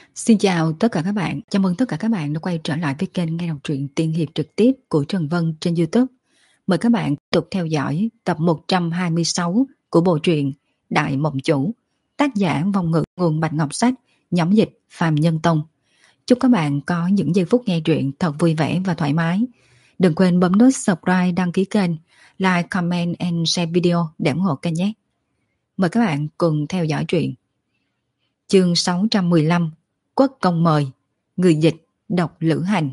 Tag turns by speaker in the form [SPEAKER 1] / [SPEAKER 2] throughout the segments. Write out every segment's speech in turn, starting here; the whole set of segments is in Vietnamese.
[SPEAKER 1] Xin chào tất cả các bạn, chào mừng tất cả các bạn đã quay trở lại với kênh nghe đọc truyện tiên hiệp trực tiếp của Trần Vân trên YouTube. Mời các bạn tiếp tục theo dõi tập 126 của bộ truyện Đại Mộng Chủ, tác giả Vong Ngữ, nguồn Bạch Ngọc Sách, nhóm dịch Phàm Nhân Tông. Chúc các bạn có những giây phút nghe truyện thật vui vẻ và thoải mái. Đừng quên bấm nút subscribe, đăng ký kênh, like, comment and share video để ủng hộ kênh nhé. Mời các bạn cùng theo dõi truyện. Chương 615, Quốc công mời. Người dịch đọc Lữ Hành.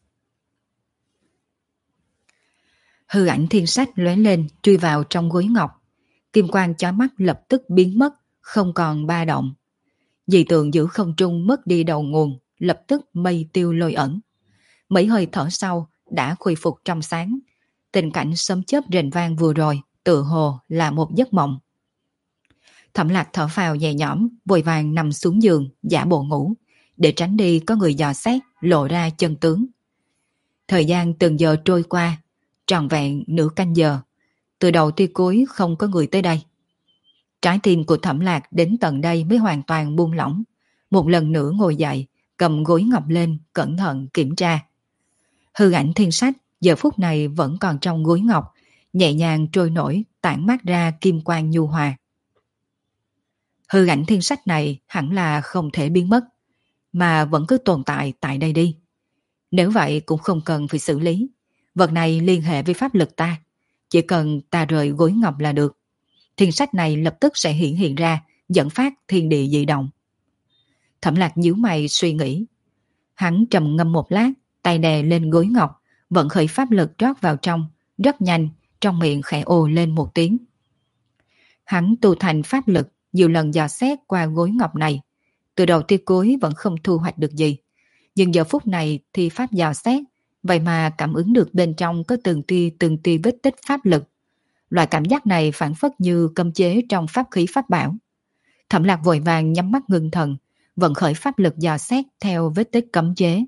[SPEAKER 1] Hư ảnh thiên sách lóe lên truy vào trong gối ngọc. Kim quang chói mắt lập tức biến mất, không còn ba động. Dị tượng giữa không trung mất đi đầu nguồn, lập tức mây tiêu lôi ẩn. Mấy hơi thở sau đã khôi phục trong sáng. Tình cảnh sấm chớp rền vang vừa rồi tựa hồ là một giấc mộng. Thẩm Lạc thở phào nhẹ nhõm, vội vàng nằm xuống giường giả bộ ngủ, để tránh đi có người dò xét lộ ra chân tướng. Thời gian từng giờ trôi qua, trọn vẹn nửa canh giờ, từ đầu tới cuối không có người tới đây. Trái tim của Thẩm Lạc đến tận đây mới hoàn toàn buông lỏng, một lần nữa ngồi dậy, cầm gối ngọc lên cẩn thận kiểm tra. Hư ảnh thiên sách giờ phút này vẫn còn trong gối ngọc, nhẹ nhàng trôi nổi tản mát ra kim quang nhu hòa. Hư ảnh thiên sách này hẳn là không thể biến mất, mà vẫn cứ tồn tại tại đây đi. Nếu vậy cũng không cần phải xử lý. Vật này liên hệ với pháp lực ta. Chỉ cần ta rời gối ngọc là được. Thiên sách này lập tức sẽ hiện ra, dẫn phát thiên địa dị động. Thẩm Lạc nhíu mày suy nghĩ. Hắn trầm ngâm một lát, tay đè lên gối ngọc, vận khởi pháp lực rót vào trong, rất nhanh, trong miệng khẽ ồ lên một tiếng. Hắn tu thành pháp lực, nhiều lần dò xét qua gối ngọc này. Từ đầu tới cuối vẫn không thu hoạch được gì. Nhưng giờ phút này thì pháp dò xét, vậy mà cảm ứng được bên trong có từng tia vết tích pháp lực. Loại cảm giác này phản phất như cấm chế trong pháp khí pháp bảo. Thẩm Lạc vội vàng nhắm mắt ngưng thần, vận khởi pháp lực dò xét theo vết tích cấm chế.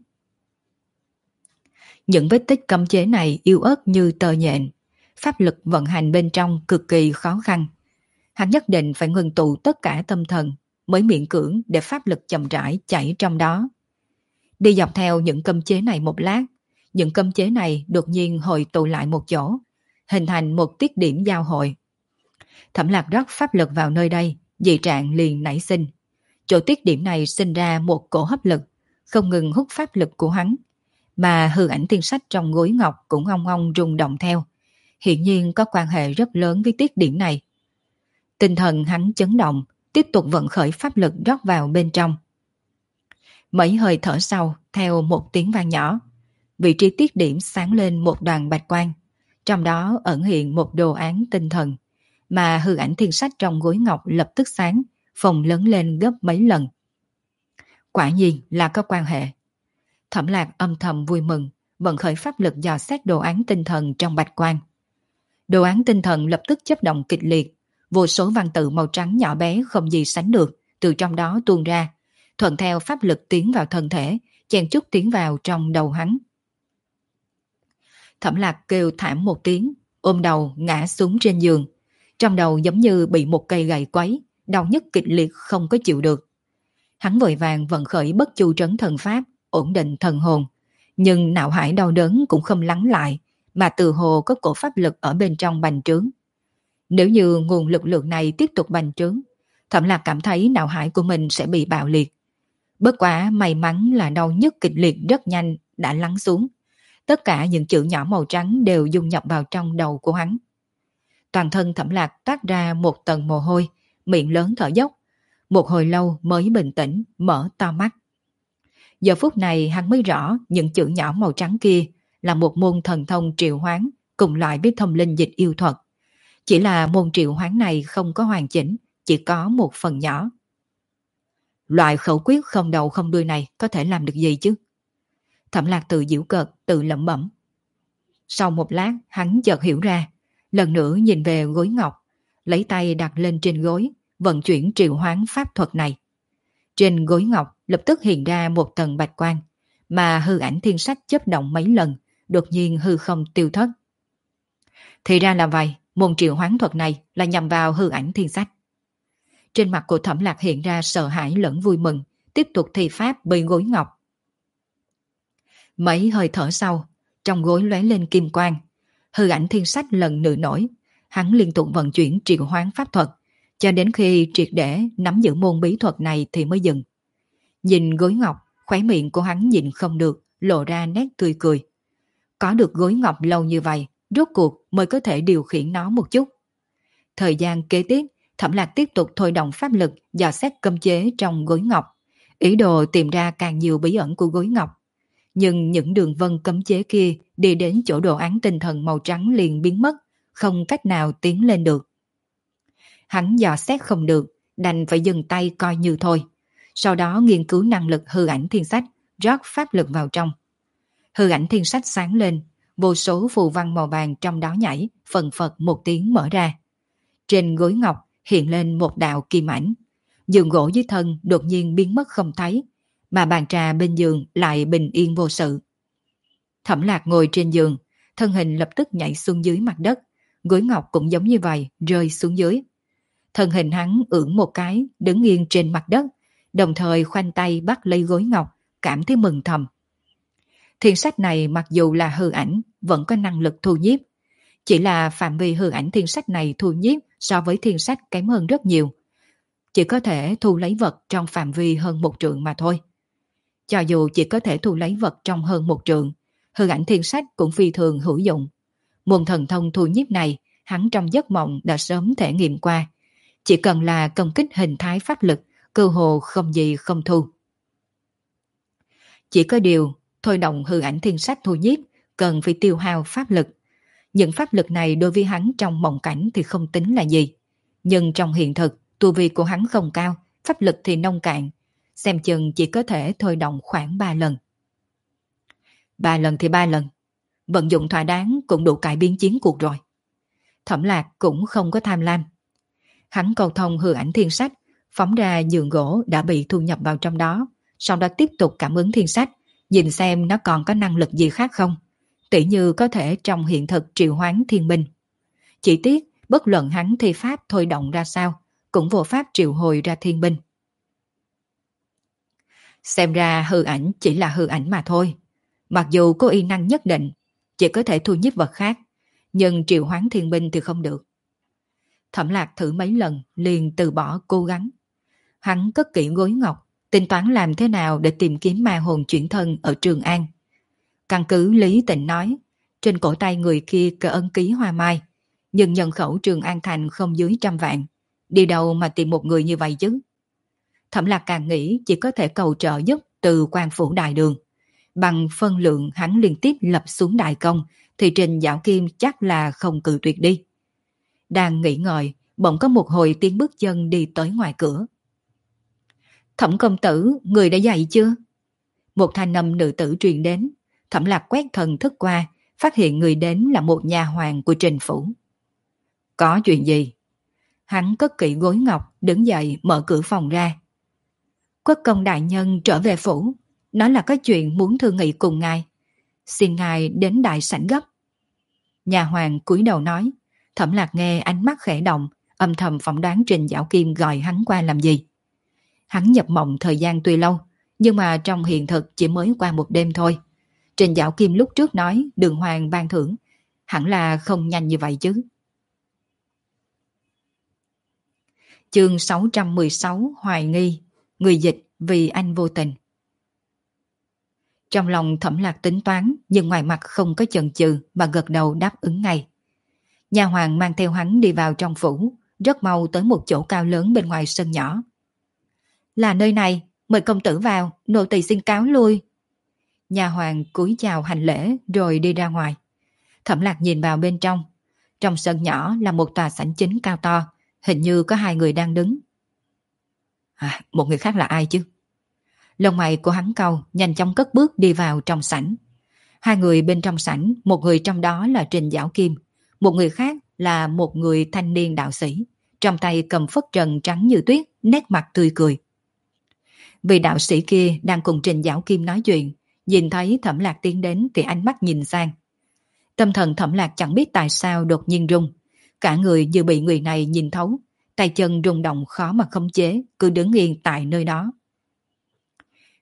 [SPEAKER 1] Những vết tích cấm chế này yếu ớt như tơ nhện. Pháp lực vận hành bên trong cực kỳ khó khăn. Hắn nhất định phải ngừng tụ tất cả tâm thần mới miễn cưỡng để pháp lực chậm rãi chảy trong đó. Đi dọc theo những cấm chế này một lát, những cấm chế này đột nhiên hội tụ lại một chỗ, hình thành một tiết điểm giao hội. Thẩm Lạc rót pháp lực vào nơi đây, dị trạng liền nảy sinh. Chỗ tiết điểm này sinh ra một cổ hấp lực, không ngừng hút pháp lực của hắn, mà hư ảnh thiên sách trong gối ngọc cũng ong ong rung động theo. Hiển nhiên có quan hệ rất lớn với tiết điểm này. Tinh thần hắn chấn động, tiếp tục vận khởi pháp lực rót vào bên trong. Mấy hơi thở sau, theo một tiếng vang nhỏ, vị trí tiết điểm sáng lên một đoàn bạch quang, trong đó ẩn hiện một đồ án tinh thần, mà hư ảnh thiên sách trong gối ngọc lập tức sáng, phồng lớn lên gấp mấy lần. Quả nhiên là có quan hệ. Thẩm Lạc âm thầm vui mừng, vận khởi pháp lực dò xét đồ án tinh thần trong bạch quang. Đồ án tinh thần lập tức chớp động kịch liệt, vô số văn tự màu trắng nhỏ bé không gì sánh được từ trong đó tuôn ra, thuận theo pháp lực tiến vào thân thể, chen chúc tiến vào trong đầu hắn. Thẩm Lạc kêu thảm một tiếng, ôm đầu ngã xuống trên giường. Trong đầu giống như bị một cây gậy quấy, đau nhức kịch liệt không có chịu được. Hắn vội vàng vận khởi bất chu trấn thần pháp, ổn định thần hồn. Nhưng não hải đau đớn cũng không lắng lại, mà từ hồ có cổ pháp lực ở bên trong bành trướng. Nếu như nguồn lực lượng này tiếp tục bành trướng, Thẩm Lạc cảm thấy não hải của mình sẽ bị bạo liệt. Bất quá may mắn là đau nhức kịch liệt rất nhanh đã lắng xuống. Tất cả những chữ nhỏ màu trắng đều dung nhập vào trong đầu của hắn. Toàn thân Thẩm Lạc toát ra một tầng mồ hôi, miệng lớn thở dốc. Một hồi lâu mới bình tĩnh, mở to mắt. Giờ phút này hắn mới rõ những chữ nhỏ màu trắng kia là một môn thần thông triệu hoán cùng loại với thông linh dịch yêu thuật. Chỉ là môn triệu hoán này không có hoàn chỉnh, chỉ có một phần nhỏ. Loại khẩu quyết không đầu không đuôi này có thể làm được gì chứ? Thẩm Lạc tự giễu cợt, tự lẩm bẩm. Sau một lát hắn chợt hiểu ra, lần nữa nhìn về gối ngọc, lấy tay đặt lên trên gối, vận chuyển triệu hoán pháp thuật này. Trên gối ngọc lập tức hiện ra một tầng bạch quang, mà hư ảnh thiên sách chớp động mấy lần, đột nhiên hư không tiêu thất. Thì ra là vậy, môn triệu hoán thuật này là nhằm vào hư ảnh thiên sách. Trên mặt của Thẩm Lạc hiện ra sợ hãi lẫn vui mừng, tiếp tục thi pháp bên gối ngọc. Mấy hơi thở sau, trong gối lóe lên kim quang, hư ảnh thiên sách lần nữa nổi, hắn liên tục vận chuyển triệu hoán pháp thuật, cho đến khi triệt để nắm giữ môn bí thuật này thì mới dừng. Nhìn gối ngọc, khóe miệng của hắn nhìn không được, lộ ra nét tươi cười. Có được gối ngọc lâu như vậy, rốt cuộc mới có thể điều khiển nó một chút. Thời gian kế tiếp, Thẩm Lạc tiếp tục thôi động pháp lực dò xét cấm chế trong gối ngọc, ý đồ tìm ra càng nhiều bí ẩn của gối ngọc. Nhưng những đường vân cấm chế kia đi đến chỗ đồ án tinh thần màu trắng liền biến mất, không cách nào tiến lên được. Hắn dò xét không được, đành phải dừng tay coi như thôi. Sau đó nghiên cứu năng lực hư ảnh thiên sách, rót pháp lực vào trong. Hư ảnh thiên sách sáng lên, vô số phù văn màu vàng trong đó nhảy, phần phật một tiếng mở ra. Trên gối ngọc hiện lên một đạo kim ảnh. Giường gỗ dưới thân đột nhiên biến mất không thấy, mà bàn trà bên giường lại bình yên vô sự. Thẩm Lạc ngồi trên giường, thân hình lập tức nhảy xuống dưới mặt đất, gối ngọc cũng giống như vậy, rơi xuống dưới. Thân hình hắn ưỡn một cái, đứng yên trên mặt đất, đồng thời khoanh tay bắt lấy gối ngọc, cảm thấy mừng thầm. Thiên sách này mặc dù là hư ảnh, vẫn có năng lực thu nhiếp. Chỉ là phạm vi hư ảnh thiên sách này thu nhiếp so với thiên sách kém hơn rất nhiều. Chỉ có thể thu lấy vật trong phạm vi hơn 1 trượng mà thôi. Cho dù chỉ có thể thu lấy vật trong hơn 1 trượng, hư ảnh thiên sách cũng phi thường hữu dụng. Môn thần thông thu nhiếp này, hắn trong giấc mộng đã sớm thể nghiệm qua. Chỉ cần là công kích hình thái pháp lực, cơ hồ không gì không thu. Chỉ có điều, thôi động hư ảnh thiên sách thu nhiếp, cần phải tiêu hao pháp lực. Những pháp lực này đối với hắn trong mộng cảnh thì không tính là gì. Nhưng trong hiện thực, tu vi của hắn không cao, pháp lực thì nông cạn. Xem chừng chỉ có thể thôi động khoảng 3 lần. 3 lần thì 3 lần. Vận dụng thỏa đáng cũng đủ cải biến chiến cuộc rồi. Thẩm Lạc cũng không có tham lam. Hắn cầu thông hư ảnh thiên sách, phóng ra giường gỗ đã bị thu nhập vào trong đó, sau đó tiếp tục cảm ứng thiên sách, nhìn xem nó còn có năng lực gì khác không. Tỉ như có thể trong hiện thực triệu hoán thiên binh. Chỉ tiếc, bất luận hắn thi pháp thôi động ra sao, cũng vô pháp triệu hồi ra thiên binh. Xem ra hư ảnh chỉ là hư ảnh mà thôi. Mặc dù có y năng nhất định, chỉ có thể thu nhiếp vật khác, nhưng triệu hoán thiên binh thì không được. Thẩm Lạc thử mấy lần liền từ bỏ cố gắng. Hắn cất kỹ gối ngọc, tính toán làm thế nào để tìm kiếm ma hồn chuyển thân ở Trường An. Căn cứ Lý Tịnh nói, trên cổ tay người kia có ấn ký hoa mai, nhưng nhân khẩu Trường An Thành không dưới 100 vạn. Đi đâu mà tìm một người như vậy chứ? Thẩm Lạc càng nghĩ chỉ có thể cầu trợ giúp từ quan phủ đại đường. Bằng phân lượng hắn liên tiếp lập xuống đại công, thì Trình Giảo Kim chắc là không cự tuyệt đi. Đang nghĩ ngợi, bỗng có một hồi tiếng bước chân đi tới ngoài cửa. Thẩm công tử, người đã dậy chưa? Một thanh âm nữ tử truyền đến. Thẩm Lạc quét thần thức qua, phát hiện người đến là một nhà hoàng của Trình phủ. Có chuyện gì? Hắn cất kỹ gối ngọc, đứng dậy mở cửa phòng ra. Quốc công đại nhân trở về phủ, nói là có chuyện muốn thương nghị cùng ngài. Xin ngài đến đại sảnh gấp. Nhà hoàng cúi đầu nói. Thẩm Lạc nghe ánh mắt khẽ động, âm thầm phỏng đoán Trình Giảo Kim gọi hắn qua làm gì. Hắn nhập mộng thời gian tuy lâu, nhưng mà trong hiện thực chỉ mới qua một đêm thôi. Trình Giảo Kim lúc trước nói đường hoàng ban thưởng, hẳn là không nhanh như vậy chứ. Chương 616 Hoài nghi, người dịch vì anh vô tình. Trong lòng Thẩm Lạc tính toán, nhưng ngoài mặt không có chần chừ mà gật đầu đáp ứng ngay. Nhà hoàng mang theo hắn đi vào trong phủ, rất mau tới một chỗ cao lớn bên ngoài sân nhỏ. Là nơi này, mời công tử vào, nô tỳ xin cáo lui. Nhà hoàng cúi chào hành lễ rồi đi ra ngoài. Thẩm Lạc nhìn vào bên trong. Trong sân nhỏ là một tòa sảnh chính cao to, hình như có 2 người đang đứng. Một người khác là ai chứ? Lông mày của hắn cau, nhanh chóng cất bước đi vào trong sảnh. 2 người bên trong sảnh, một người trong đó là Trình Giảo Kim, một người khác là một người thanh niên đạo sĩ, trong tay cầm phất trần trắng như tuyết, nét mặt tươi cười. Vị đạo sĩ kia đang cùng Trình Giảo Kim nói chuyện, nhìn thấy Thẩm Lạc tiến đến thì ánh mắt nhìn sang. Tâm thần Thẩm Lạc chẳng biết tại sao đột nhiên rung, cả người như bị người này nhìn thấu, tay chân rung động khó mà khống chế, cứ đứng yên tại nơi đó.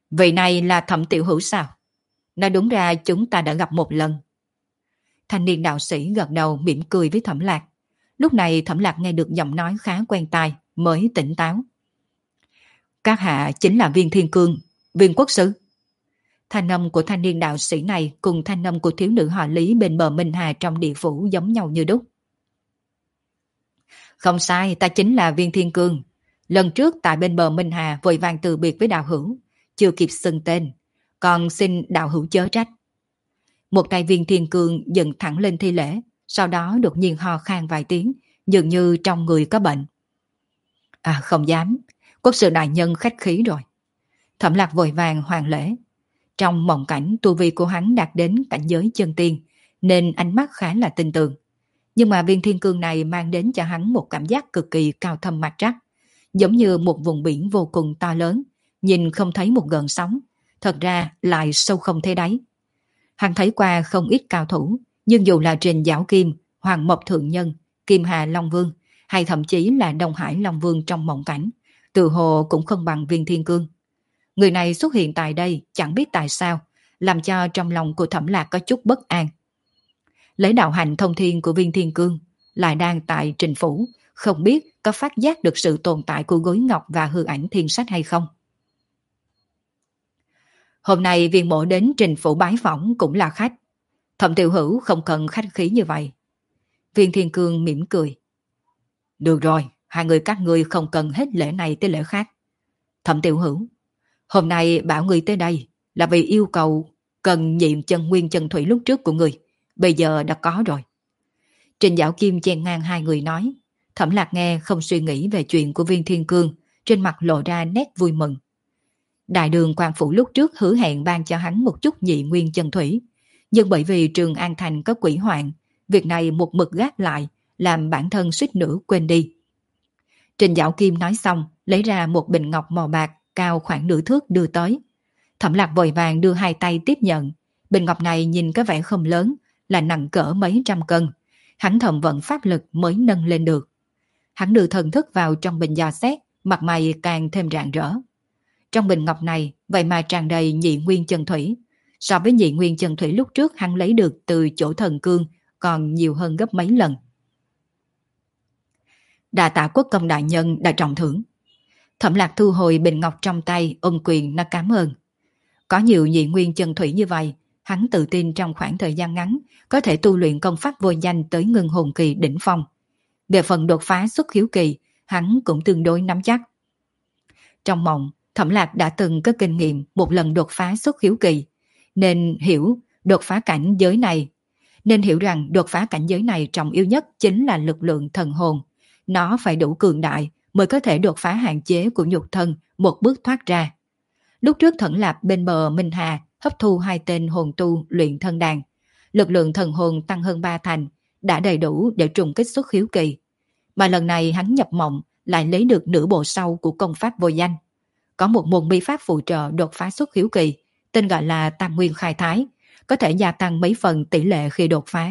[SPEAKER 1] Vị này là Thẩm Tiểu Hữu sao? Nói đúng ra chúng ta đã gặp một lần. Thanh niên đạo sĩ gật đầu mỉm cười với Thẩm Lạc. Lúc này Thẩm Lạc nghe được giọng nói khá quen tai, mới tỉnh táo. Các hạ chính là Viên Thiên Cương, Viên Quốc Sư. Thanh âm của thanh niên đạo sĩ này cùng thanh âm của thiếu nữ họ Lý bên bờ Minh Hà trong địa phủ giống nhau như đúc. Không sai, ta chính là Viên Thiên Cương. Lần trước tại bên bờ Minh Hà vội vàng từ biệt với đạo hữu, chưa kịp xưng tên, còn xin đạo hữu chớ trách. Một tay Viên Thiên Cương dựng thẳng lên thi lễ, sau đó đột nhiên ho khan vài tiếng, dường như trong người có bệnh. À không dám, quốc sư đại nhân khách khí rồi. Thẩm Lạc vội vàng hoàn lễ. Trong mộng cảnh tu vi của hắn đạt đến cảnh giới chân tiên, nên ánh mắt khá là tin tưởng. Nhưng mà Viên Thiên Cương này mang đến cho hắn một cảm giác cực kỳ cao thâm mặt trắc, giống như một vùng biển vô cùng to lớn, nhìn không thấy một gợn sóng, thật ra lại sâu không thấy đáy. Hắn thấy qua không ít cao thủ, nhưng dù là Trình Giảo Kim, Hoàng Mộc Thượng Nhân, Kim Hà Long Vương, hay thậm chí là Đông Hải Long Vương trong mộng cảnh, tự hồ cũng không bằng Viên Thiên Cương. Người này xuất hiện tại đây chẳng biết tại sao, làm cho trong lòng của Thẩm Lạc có chút bất an. Lấy đạo hành thông thiên của Viên Thiên Cương, lại đang tại Trình Phủ, không biết có phát giác được sự tồn tại của gối ngọc và hư ảnh thiên sách hay không. Hôm nay Viên mộ đến Trình Phủ bái phỏng cũng là khách. Thẩm Tiểu Hữu không cần khách khí như vậy. Viên Thiên Cương mỉm cười. Được rồi, hai người các ngươi không cần hết lễ này tới lễ khác. Thẩm Tiểu Hữu, hôm nay bảo người tới đây là vì yêu cầu cần nhiệm chân nguyên chân thủy lúc trước của người, bây giờ đã có rồi. Trình Giảo Kim chen ngang hai người nói. Thẩm Lạc nghe không suy nghĩ về chuyện của Viên Thiên Cương, trên mặt lộ ra nét vui mừng. Đại đường quan phủ lúc trước hứa hẹn ban cho hắn một chút nhị nguyên chân thủy, nhưng bởi vì Trường An Thành có quỷ hoạn, việc này một mực gác lại, làm bản thân suýt nữa quên đi. Trình Giảo Kim nói xong, lấy ra một bình ngọc màu bạc cao khoảng nửa thước đưa tới. Thẩm Lạc vội vàng đưa hai tay tiếp nhận. Bình ngọc này nhìn có vẻ không lớn, là nặng cỡ mấy trăm cân. Hắn thầm vận pháp lực mới nâng lên được. Hắn đưa thần thức vào trong bình dò xét, mặt mày càng thêm rạng rỡ. Trong bình ngọc này, vậy mà tràn đầy nhị nguyên chân thủy. So với nhị nguyên chân thủy lúc trước hắn lấy được từ chỗ thần cương, còn nhiều hơn gấp mấy lần. Đa tạ Quốc công đại nhân đã trọng thưởng. Thẩm Lạc thu hồi bình ngọc trong tay, ôm quyền nó cảm ơn. Có nhiều nhị nguyên chân thủy như vậy, hắn tự tin trong khoảng thời gian ngắn có thể tu luyện công pháp vô danh tới ngưng hồn kỳ đỉnh phong. Về phần đột phá xuất khiếu kỳ, hắn cũng tương đối nắm chắc. Trong mộng, Thẩm Lạc đã từng có kinh nghiệm một lần đột phá xuất khiếu kỳ, nên hiểu rằng đột phá cảnh giới này trọng yếu nhất chính là lực lượng thần hồn. Nó phải đủ cường đại mới có thể đột phá hạn chế của nhục thân, một bước thoát ra. Lúc trước Thẩm Lạc bên bờ Minh Hà hấp thu hai tên hồn tu luyện thân đàn, lực lượng thần hồn tăng hơn 3 thành, đã đầy đủ để trùng kích xuất khiếu kỳ. Mà lần này hắn nhập mộng lại lấy được nửa bộ sau của công pháp vô danh. Có một môn bí pháp phụ trợ đột phá xuất khiếu kỳ, tên gọi là Tam Nguyên Khai Thái, có thể gia tăng mấy phần tỷ lệ khi đột phá.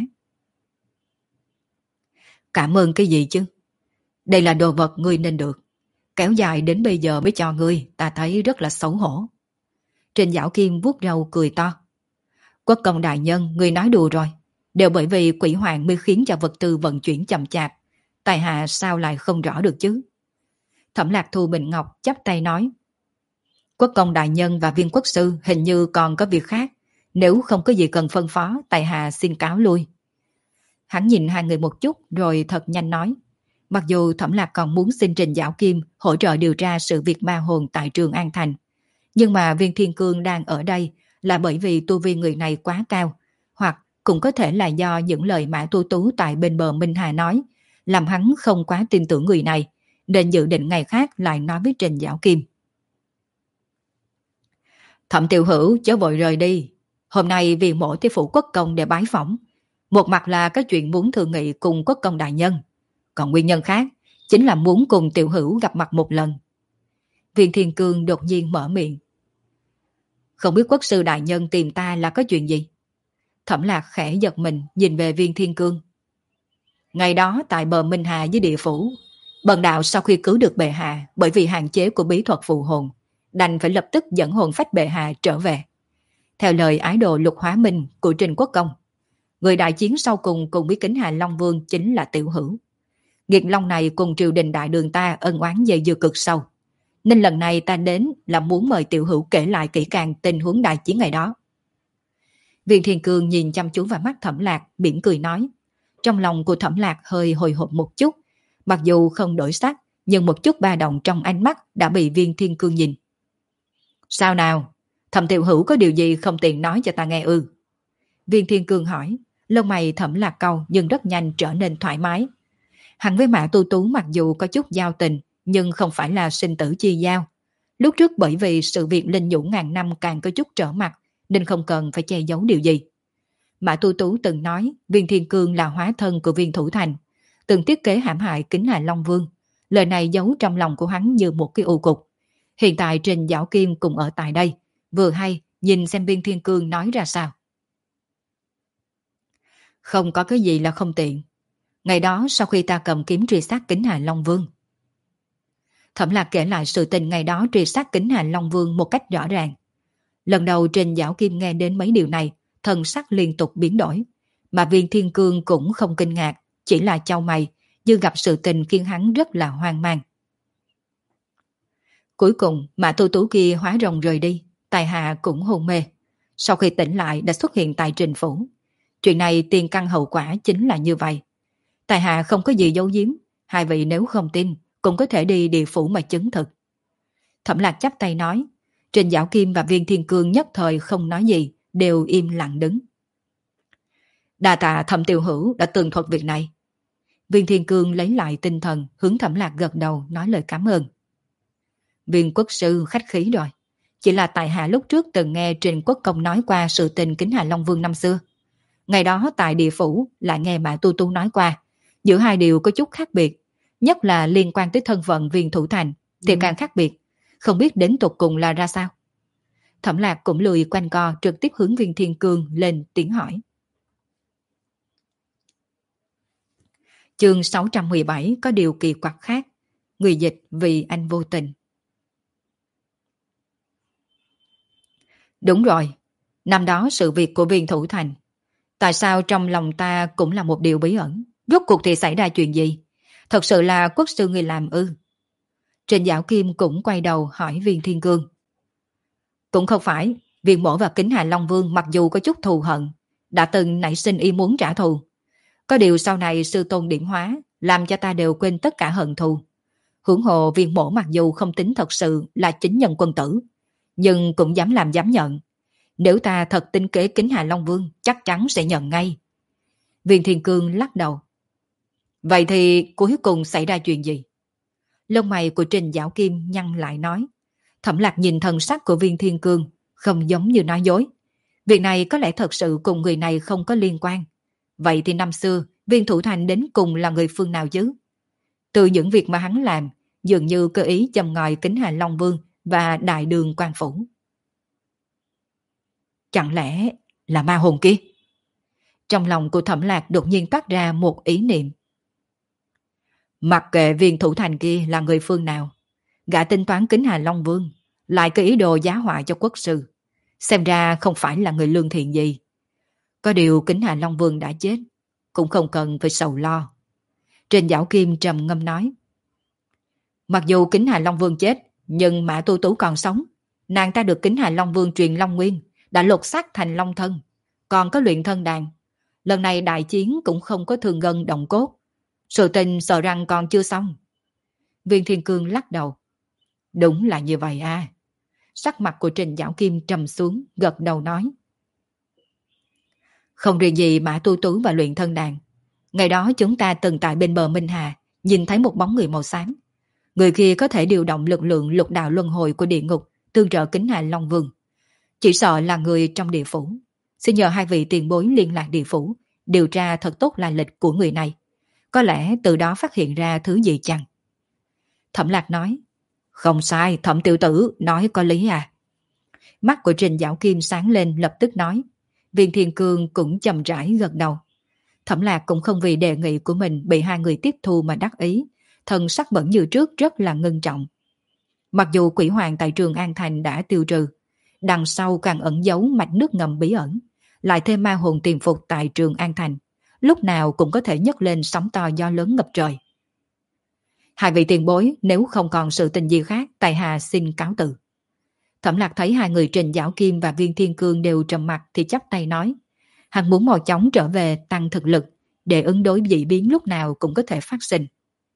[SPEAKER 1] Cảm ơn cái gì chứ? Đây là đồ vật ngươi nên được. Kéo dài đến bây giờ mới cho ngươi, ta thấy rất là xấu hổ. Trình Giảo Kim vuốt râu cười to. Quốc công đại nhân, ngươi nói đùa rồi. Đều bởi vì quỷ hoàng mới khiến cho vật tư vận chuyển chậm chạp. Tài hạ sao lại không rõ được chứ? Thẩm Lạc thu bình ngọc chắp tay nói. Quốc công đại nhân và Viên quốc sư hình như còn có việc khác. Nếu không có gì cần phân phó, tài hạ xin cáo lui. Hắn nhìn hai người một chút rồi thật nhanh nói. Mặc dù Thẩm Lạc còn muốn xin Trình Giảo Kim hỗ trợ điều tra sự việc ma hồn tại Trường An Thành, nhưng mà Viên Thiên Cương đang ở đây là bởi vì tu vi người này quá cao, hoặc cũng có thể là do những lời Mã Tu Tú tại bên bờ Minh Hà nói, làm hắn không quá tin tưởng người này, nên dự định ngày khác lại nói với Trình Giảo Kim. Thẩm Tiểu Hữu chớ vội rời đi, hôm nay vì mổ tới phủ quốc công để bái phỏng, một mặt là có chuyện muốn thương nghị cùng quốc công đại nhân, còn nguyên nhân khác chính là muốn cùng Tiểu Hữu gặp mặt một lần. Viên Thiên Cương đột nhiên mở miệng. Không biết quốc sư đại nhân tìm ta là có chuyện gì? Thẩm Lạc khẽ giật mình nhìn về Viên Thiên Cương. Ngày đó tại bờ Minh Hà với địa phủ, bần đạo sau khi cứu được bệ hạ bởi vì hạn chế của bí thuật phù hồn, đành phải lập tức dẫn hồn phách bệ hạ trở về. Theo lời ái đồ Lục Hóa Minh của Trình Quốc Công, người đại chiến sau cùng cùng với Kính Hà Long Vương chính là Tiểu Hữu. Nghiệt Long này cùng triều đình đại đường ta ân oán dây dưa cực sâu, nên lần này ta đến là muốn mời Tiểu Hữu kể lại kỹ càng tình huống đại chiến ngày đó. Viên Thiên Cương nhìn chăm chú vào mắt Thẩm Lạc, mỉm cười nói. Trong lòng của Thẩm Lạc hơi hồi hộp một chút, mặc dù không đổi sắc, nhưng một chút ba động trong ánh mắt đã bị Viên Thiên Cương nhìn. Sao nào? Thẩm Tiểu Hữu có điều gì không tiện nói cho ta nghe ư? Viên Thiên Cương hỏi, lông mày Thẩm Lạc cau nhưng rất nhanh trở nên thoải mái. Hắn với Mã Tu Tú mặc dù có chút giao tình, nhưng không phải là sinh tử chi giao. Lúc trước bởi vì sự việc linh nhũ ngàn năm càng có chút trở mặt, nên không cần phải che giấu điều gì. Mã Tu Tú từng nói Viên Thiên Cương là hóa thân của Viên Thủ Thành, từng thiết kế hãm hại Kính Hà Long Vương. Lời này giấu trong lòng của hắn như một cái u cục. Hiện tại Trình Giảo Kim cùng ở tại đây, vừa hay nhìn xem Viên Thiên Cương nói ra sao. Không có cái gì là không tiện. Ngày đó sau khi ta cầm kiếm truy sát Kính Hà Long Vương, Thẩm Lạc kể lại sự tình ngày đó truy sát Kính Hà Long Vương một cách rõ ràng. Lần đầu Trình Giảo Kim nghe đến mấy điều này, thần sắc liên tục biến đổi. Mà Viên Thiên Cương cũng không kinh ngạc, chỉ là chau mày, như gặp sự tình khiến hắn rất là hoang mang. Cuối cùng, Mã Tu Tú kia hóa rồng rời đi, Tài Hạ cũng hôn mê. Sau khi tỉnh lại đã xuất hiện tại Trình Phủ. Chuyện này tiền căn hậu quả chính là như vậy. Tài Hạ không có gì giấu giếm, hai vị nếu không tin, cũng có thể đi địa phủ mà chứng thực. Thẩm Lạc chắp tay nói, Trình Giảo Kim và Viên Thiên Cương nhất thời không nói gì, đều im lặng đứng. Đa tạ Thẩm Tiểu Hữu đã tường thuật việc này. Viên Thiên Cương lấy lại tinh thần, hướng Thẩm Lạc gật đầu nói lời cảm ơn. Viên quốc sư khách khí rồi. Chỉ là tại hạ lúc trước từng nghe Trình Quốc Công nói qua sự tình Kính Hà Long Vương năm xưa. Ngày đó tại địa phủ lại nghe Mã Tu Tu nói qua, giữa hai điều có chút khác biệt, nhất là liên quan tới thân phận Viên Thủ Thành thì càng khác biệt, không biết đến tột cùng là ra sao. Thẩm Lạc cũng lười quanh co, trực tiếp hướng Viên Thiên Cương lên tiếng hỏi. Chương 617 có điều kỳ quặc khác. Người dịch vì anh vô tình. Đúng rồi, năm đó sự việc của Viên Thủ Thành, tại sao trong lòng ta cũng là một điều bí ẩn. Rốt cuộc thì xảy ra chuyện gì? Thật sự là quốc sư người làm ư? Trình Giảo Kim cũng quay đầu hỏi Viên Thiên Cương. Cũng không phải, Viên Mỗ và Kính Hà Long Vương mặc dù có chút thù hận, đã từng nảy sinh ý muốn trả thù. Có điều sau này sư tôn điểm hóa, làm cho ta đều quên tất cả hận thù. Hưởng hộ Viên Mỗ mặc dù không tính thật sự là chính nhân quân tử, nhưng cũng dám làm dám nhận. Nếu ta thật tính kế Kính Hà Long Vương, chắc chắn sẽ nhận ngay. Viên Thiên Cương lắc đầu. Vậy thì cuối cùng xảy ra chuyện gì? Lông mày của Trình Giảo Kim nhăn lại nói. Thẩm Lạc nhìn thần sắc của Viên Thiên Cương, không giống như nói dối. Việc này có lẽ thật sự cùng người này không có liên quan. Vậy thì năm xưa, Viên Thủ Thành đến cùng là người phương nào chứ? Từ những việc mà hắn làm, dường như cơ ý châm ngòi Kính Hà Long Vương và Đại Đường Quan Phủ. Chẳng lẽ là ma hồn kia? Trong lòng của Thẩm Lạc đột nhiên toát ra một ý niệm. Mặc kệ Viên Thủ Thành kia là người phương nào, gã tính toán Kính Hà Long Vương, lại có ý đồ giá họa cho quốc sư. Xem ra không phải là người lương thiện gì. Có điều Kính Hà Long Vương đã chết, cũng không cần phải sầu lo. Trình Giảo Kim trầm ngâm nói. Mặc dù Kính Hà Long Vương chết, nhưng Mã Tu Tú còn sống. Nàng ta được Kính Hà Long Vương truyền Long Nguyên, đã lột xác thành Long Thân, còn có luyện thân đàn. Lần này đại chiến cũng không có thương gân động cốt. Sự tình sợ rằng còn chưa xong. Viên Thiên Cương lắc đầu. Đúng là như vậy à. Sắc mặt của Trình Giảo Kim trầm xuống, gật đầu nói. Không riêng gì Mã Tu Tú và luyện thân đàn. Ngày đó chúng ta từng tại bên bờ Minh Hà, nhìn thấy một bóng người màu xám. Người kia có thể điều động lực lượng lục đạo luân hồi của địa ngục, tương trợ Kính Hà Long Vương. Chỉ sợ là người trong địa phủ. Xin nhờ hai vị tiền bối liên lạc địa phủ, điều tra thật tốt lai lịch của người này. Có lẽ từ đó phát hiện ra thứ gì chăng? Thẩm Lạc nói. Không sai, Thẩm tiểu tử nói có lý à. Mắt của Trình Giảo Kim sáng lên lập tức nói. Viên Thiên Cương cũng chậm rãi gật đầu. Thẩm Lạc cũng không vì đề nghị của mình bị hai người tiếp thu mà đắc ý. Thần sắc vẫn như trước rất là ngưng trọng. Mặc dù quỷ hoàng tại Trường An Thành đã tiêu trừ, đằng sau càng ẩn giấu mạch nước ngầm bí ẩn, lại thêm ma hồn tiềm phục tại Trường An Thành, lúc nào cũng có thể nhấc lên sóng to gió lớn ngập trời. Hai vị tiền bối, nếu không còn sự tình gì khác, tại hạ xin cáo từ. Thẩm Lạc thấy hai người Trình Giảo Kim và Viên Thiên Cương đều trầm mặt thì chắp tay nói, hắn muốn mau chóng trở về tăng thực lực để ứng đối dị biến lúc nào cũng có thể phát sinh.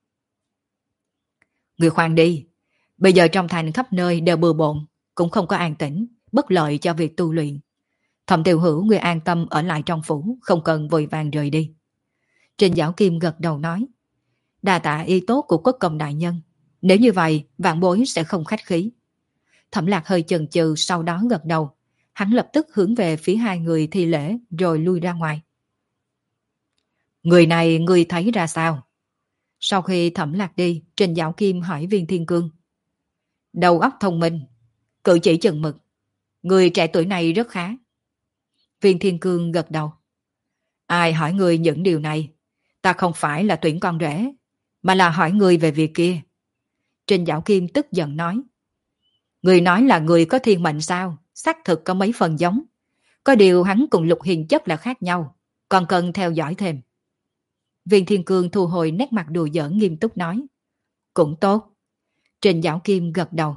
[SPEAKER 1] Người khoan đi, bây giờ trong thành khắp nơi đều bừa bộn, cũng không có an tĩnh, bất lợi cho việc tu luyện. Thẩm Tiểu Hữu người an tâm ở lại trong phủ, không cần vội vàng rời đi. Trình Giảo Kim gật đầu nói, đa tạ ý tốt của quốc công đại nhân, nếu như vậy vạn bối sẽ không khách khí. Thẩm Lạc hơi chần chừ, sau đó gật đầu. Hắn lập tức hướng về phía hai người thi lễ rồi lui ra ngoài. Người này ngươi thấy ra sao? Sau khi Thẩm Lạc đi, Trình Giảo Kim hỏi Viên Thiên Cương. Đầu óc thông minh, cử chỉ chừng mực, người trẻ tuổi này rất khá. Viên Thiên Cương gật đầu. Ai hỏi người những điều này? Ta không phải là tuyển con rể, mà là hỏi người về việc kia. Trình Giảo Kim tức giận nói. Người nói là người có thiên mệnh sao? Xác thực có mấy phần giống. Có điều hắn cùng Lục Hiền chất là khác nhau, còn cần theo dõi thêm. Viên Thiên Cương thu hồi nét mặt đùa giỡn nghiêm túc nói. Cũng tốt. Trình Giảo Kim gật đầu.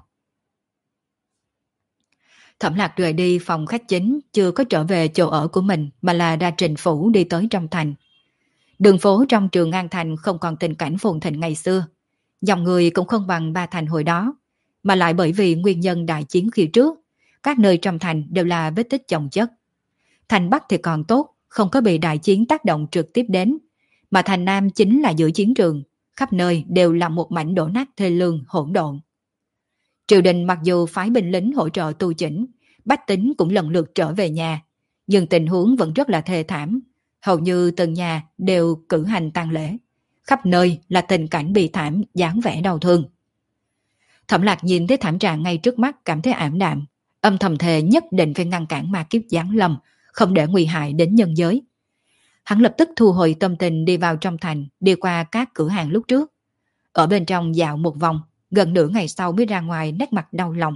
[SPEAKER 1] Thẩm Lạc rời đi phòng khách chính, chưa có trở về chỗ ở của mình mà là ra Trình phủ đi tới trong thành. Đường phố trong Trường An Thành không còn tình cảnh phồn thịnh ngày xưa. Dòng người cũng không bằng Ba Thành hồi đó, mà lại bởi vì nguyên nhân đại chiến khi trước, các nơi trong thành đều là vết tích chồng chất. Thành Bắc thì còn tốt, không có bị đại chiến tác động trực tiếp đến, mà thành Nam chính là giữa chiến trường, khắp nơi đều là một mảnh đổ nát thê lương hỗn độn. Triều đình mặc dù phái binh lính hỗ trợ tu chỉnh, bách tính cũng lần lượt trở về nhà, nhưng tình huống vẫn rất là thê thảm, hầu như từng nhà đều cử hành tang lễ, khắp nơi là tình cảnh bi thảm, dáng vẻ đau thương. Thẩm Lạc nhìn thấy thảm trạng ngay trước mắt cảm thấy ảm đạm, âm thầm thề nhất định phải ngăn cản ma kiếp giáng lâm, không để nguy hại đến nhân giới. Hắn lập tức thu hồi tâm tình đi vào trong thành, đi qua các cửa hàng lúc trước. Ở bên trong dạo một vòng, gần nửa ngày sau mới ra ngoài nét mặt đau lòng.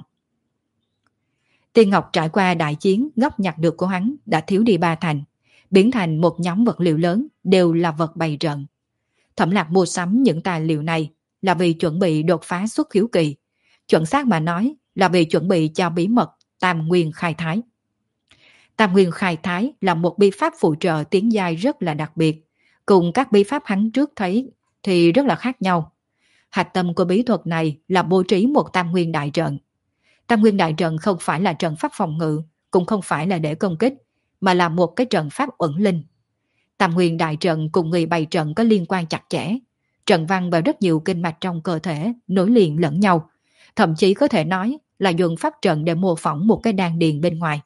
[SPEAKER 1] Tiên Ngọc trải qua đại chiến, gốc nhặt được của hắn đã thiếu đi 3 thành, biến thành một nhóm vật liệu lớn, đều là vật bày trận. Thẩm Lạc mua sắm những tài liệu này là vì chuẩn bị đột phá xuất khiếu kỳ, chuẩn xác mà nói là vì chuẩn bị cho bí mật Tam Nguyên khai thái. Tam Nguyên khai thái là một bí pháp phụ trợ tiến giai rất là đặc biệt, cùng các bí pháp hắn trước thấy thì rất là khác nhau. Hạch tâm của bí thuật này là bố trí một Tam Nguyên đại trận. Tam Nguyên đại trận không phải là trận pháp phòng ngự, cũng không phải là để công kích, mà là một cái trận pháp ẩn linh. Tam Nguyên đại trận cùng người bày trận có liên quan chặt chẽ, trận văn và rất nhiều kinh mạch trong cơ thể nối liền lẫn nhau, thậm chí có thể nói là dùng pháp trận để mô phỏng một cái đan điền bên ngoài.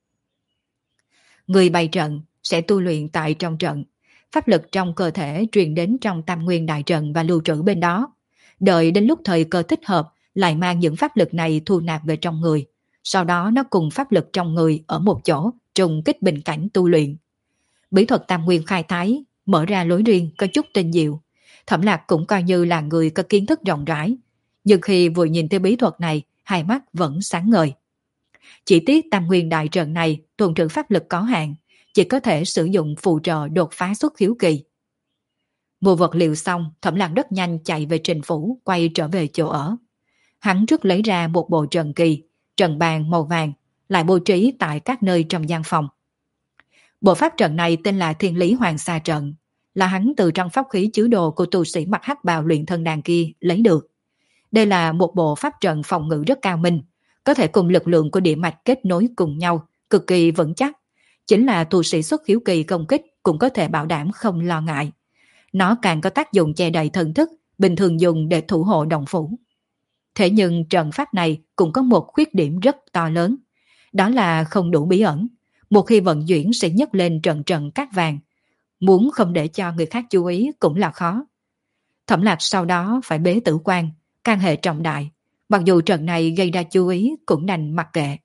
[SPEAKER 1] Người bày trận sẽ tu luyện tại trong trận, pháp lực trong cơ thể truyền đến trong Tam Nguyên đại trận và lưu trữ bên đó. Đợi đến lúc thời cơ thích hợp lại mang những pháp lực này thu nạp về trong người, sau đó nó cùng pháp lực trong người ở một chỗ trùng kích bình cảnh tu luyện. Bí thuật Tam Nguyên khai thái mở ra lối riêng có chút tinh diệu. Thẩm Lạc cũng coi như là người có kiến thức rộng rãi, nhưng khi vừa nhìn thấy bí thuật này, hai mắt vẫn sáng ngời. Chỉ tiếc Tam Nguyên đại trận này tồn trữ pháp lực có hạn, chỉ có thể sử dụng phụ trợ đột phá xuất khiếu kỳ. Mua vật liệu xong, Thẩm Lạc rất nhanh chạy về Trình phủ, quay trở về chỗ ở. Hắn trước lấy ra một bộ trận kỳ, trận bàn màu vàng, lại bố trí tại các nơi trong gian phòng. Bộ pháp trận này tên là Thiên Lý Hoàng Sa trận, là hắn từ trong pháp khí chứa đồ của tu sĩ mặc hắc bào luyện thân đàn kia lấy được. Đây là một bộ pháp trận phòng ngự rất cao minh, có thể cùng lực lượng của địa mạch kết nối cùng nhau, cực kỳ vững chắc. Chính là tu sĩ xuất khiếu kỳ công kích cũng có thể bảo đảm không lo ngại. Nó càng có tác dụng che đậy thần thức, bình thường dùng để thủ hộ đồng phủ. Thế nhưng trận pháp này cũng có một khuyết điểm rất to lớn, đó là không đủ bí ẩn. Một khi vận chuyển sẽ nhấc lên trận trận cát vàng, muốn không để cho người khác chú ý cũng là khó. Thẩm Lạc sau đó phải bế tử quan, can hệ trọng đại, mặc dù trận này gây ra chú ý cũng đành mặc kệ.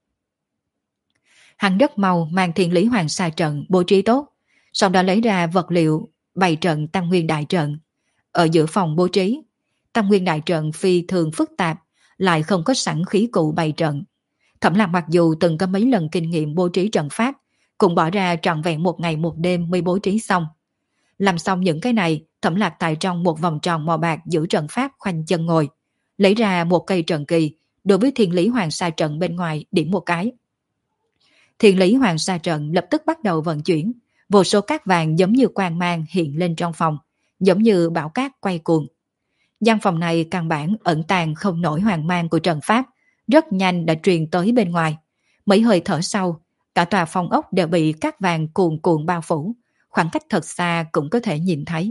[SPEAKER 1] Hắn rất mau mang Thiên Lý Hoàng Sa trận bố trí tốt, sau đó lấy ra vật liệu bày trận Tam Nguyên đại trận. Ở giữa phòng bố trí, Tam Nguyên đại trận phi thường phức tạp, lại không có sẵn khí cụ bày trận. Thẩm Lạc mặc dù từng có mấy lần kinh nghiệm bố trí trận pháp, cũng bỏ ra trọn vẹn một ngày một đêm mới bố trí xong. Làm xong những cái này, Thẩm Lạc tại trong một vòng tròn màu bạc giữ trận pháp khoanh chân ngồi, lấy ra một cây trận kỳ, đối với Thiên Lý Hoàng Sa trận bên ngoài điểm một cái. Thiên Lý Hoàng Sa trận lập tức bắt đầu vận chuyển, vô số cát vàng giống như quang mang hiện lên trong phòng, giống như bão cát quay cuồng. Gian phòng này căn bản ẩn tàng không nổi hoàng mang của trận pháp, rất nhanh đã truyền tới bên ngoài. Mấy hơi thở sau, cả tòa phòng ốc đều bị cát vàng cuồn cuộn bao phủ, khoảng cách thật xa cũng có thể nhìn thấy.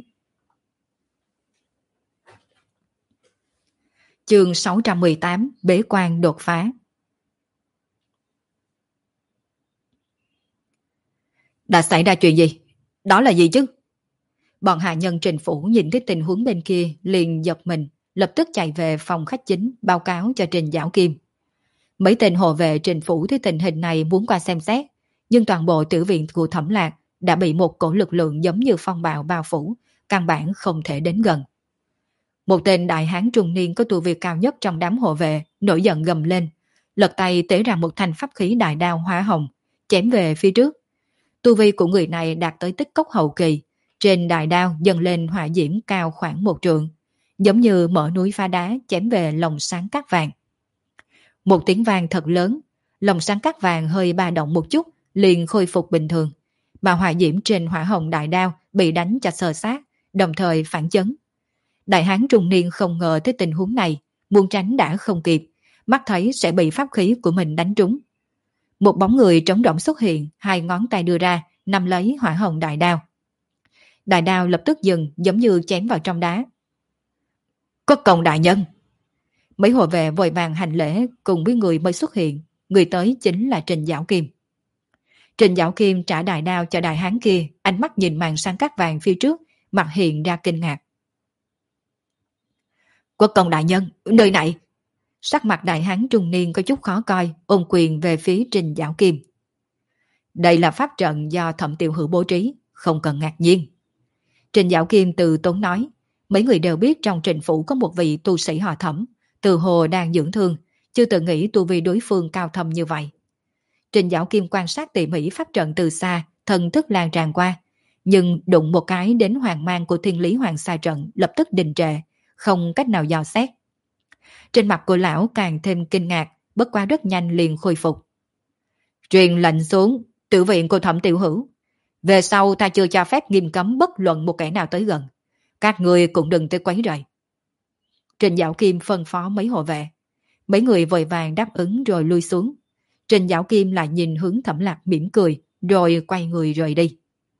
[SPEAKER 1] Chương 618 Bế quan đột phá. Đã xảy ra chuyện gì? Đó là gì chứ? Bọn hạ nhân Trình Phủ nhìn thấy tình huống bên kia liền giật mình, lập tức chạy về phòng khách chính báo cáo cho Trình Giảo Kim. Mấy tên hộ vệ Trình Phủ thấy tình hình này muốn qua xem xét, nhưng toàn bộ tử viện của Thẩm Lạc đã bị một cổ lực lượng giống như phong bạo bao phủ, căn bản không thể đến gần. Một tên đại hán trung niên có tu vi cao nhất trong đám hộ vệ nổi giận gầm lên, lật tay tế ra một thanh pháp khí đại đao hỏa hồng, chém về phía trước. Tu vi của người này đạt tới tích cốc hậu kỳ, trên đại đao dâng lên hỏa diễm cao khoảng 1 trượng, giống như mở núi phá đá chém về lồng sáng cát vàng. Một tiếng vang thật lớn, lồng sáng cát vàng hơi ba động một chút, liền khôi phục bình thường, mà hỏa diễm trên hỏa hồng đại đao bị đánh cho sờ sát, đồng thời phản chấn. Đại hán trung niên không ngờ tới tình huống này, muốn tránh đã không kịp, mắt thấy sẽ bị pháp khí của mình đánh trúng. Một bóng người trống rỗng xuất hiện, 2 ngón tay đưa ra, nắm lấy hỏa hồng đại đao. Đại đao lập tức dừng, giống như chém vào trong đá. Quốc công đại nhân! Mấy hộ vệ vội vàng hành lễ cùng với người mới xuất hiện, người tới chính là Trình Giảo Kim. Trình Giảo Kim trả đại đao cho đại hán kia, ánh mắt nhìn màn sáng cát vàng phía trước, mặt hiện ra kinh ngạc. Quốc công đại nhân, nơi này! Sắc mặt đại hán trung niên có chút khó coi, ôm quyền về phía Trình Giảo Kim. Đây là pháp trận do Thẩm Tiểu Hữu bố trí, không cần ngạc nhiên. Trình Giảo Kim từ tốn nói, mấy người đều biết trong Trình phủ có một vị tu sĩ họ Thẩm, từ hồ đang dưỡng thương, chưa từng nghĩ tu vi đối phương cao thâm như vậy. Trình Giảo Kim quan sát tỉ mỉ pháp trận từ xa, thần thức lan tràn qua, nhưng đụng một cái đến hoàng mang của Thiên Lý Hoàng Sa trận lập tức đình trệ, không cách nào dò xét. Trên mặt của lão càng thêm kinh ngạc, bất quá rất nhanh liền khôi phục. Truyền lệnh xuống, tử viện của Thẩm Tiểu Hữu. Về sau ta chưa cho phép nghiêm cấm bất luận một kẻ nào tới gần. Các người cũng đừng tới quấy rầy. Trình Giảo Kim phân phó mấy hộ vệ. Mấy người vội vàng đáp ứng rồi lui xuống. Trình Giảo Kim lại nhìn hướng Thẩm Lạc mỉm cười, rồi quay người rời đi.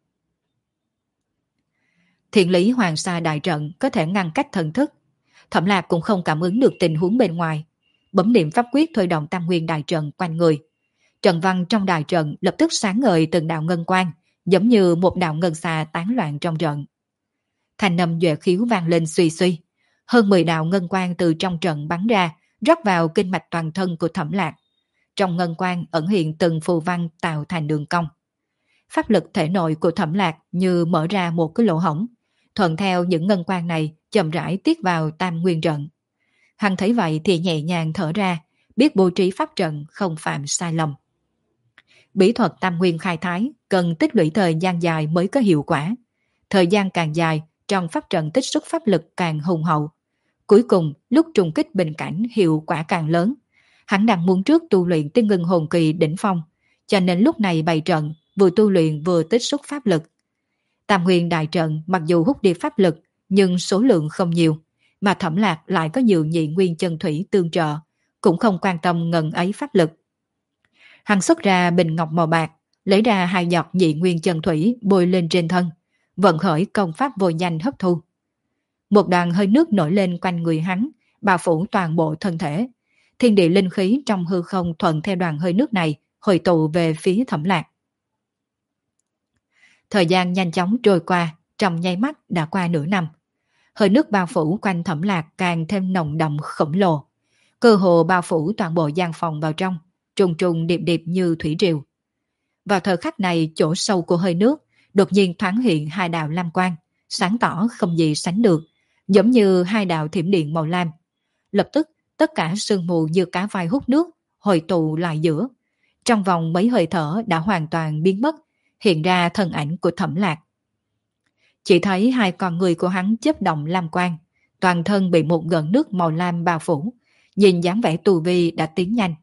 [SPEAKER 1] Thiên Lý Hoàng Sa đại trận có thể ngăn cách thần thức. Thẩm Lạc cũng không cảm ứng được tình huống bên ngoài. Bấm niệm pháp quyết thôi động Tam Nguyên đại trận quanh người. Trận văn trong đại trận lập tức sáng ngời từng đạo ngân quang, giống như một đạo ngân xa tán loạn trong trận. Thanh âm duệ khiếu vang lên suy suy. Hơn 10 đạo ngân quang từ trong trận bắn ra, rót vào kinh mạch toàn thân của Thẩm Lạc. Trong ngân quang ẩn hiện từng phù văn tạo thành đường cong. Pháp lực thể nội của Thẩm Lạc như mở ra một cái lỗ hổng, thuận theo những ngân quang này chậm rãi tiết vào Tam Nguyên trận. Hắn thấy vậy thì nhẹ nhàng thở ra, biết bố trí pháp trận không phạm sai lầm. Bí thuật Tam Nguyên khai thái cần tích lũy thời gian dài mới có hiệu quả. Thời gian càng dài, trong pháp trận tích xúc pháp lực càng hùng hậu. Cuối cùng, lúc trùng kích bình cảnh hiệu quả càng lớn. Hắn đang muốn trước tu luyện Tiên Ngưng Hồn Kỳ đỉnh phong, cho nên lúc này bày trận, vừa tu luyện vừa tích xúc pháp lực. Tam Nguyên đại trận mặc dù hút đi pháp lực, nhưng số lượng không nhiều, mà Thẩm Lạc lại có nhiều nhị nguyên chân thủy tương trợ, cũng không quan tâm ngần ấy pháp lực. Hắn xuất ra bình ngọc màu bạc, lấy ra 2 giọt nhị nguyên chân thủy bôi lên trên thân, vận khởi công pháp vô nhanh hấp thu. Một đoàn hơi nước nổi lên quanh người hắn, bao phủ toàn bộ thân thể. Thiên địa linh khí trong hư không thuận theo đoàn hơi nước này hội tụ về phía Thẩm Lạc. Thời gian nhanh chóng trôi qua, trong nháy mắt đã qua nửa năm. Hơi nước bao phủ quanh Thẩm Lạc càng thêm nồng đậm khổng lồ. Cơ hồ bao phủ toàn bộ gian phòng vào trong, trùng trùng điệp điệp như thủy triều. Vào thời khắc này, chỗ sâu của hơi nước đột nhiên thoáng hiện 2 đạo lam quang, sáng tỏ không gì sánh được, giống như 2 đạo thiểm điện màu lam. Lập tức, tất cả sương mù như cá vai hút nước, hội tụ lại giữa. Trong vòng mấy hơi thở đã hoàn toàn biến mất, hiện ra thân ảnh của Thẩm Lạc. Chỉ thấy hai con người của hắn chớp động lam quang, toàn thân bị một gợn nước màu lam bao phủ, nhìn dáng vẻ tu vi đã tiến nhanh.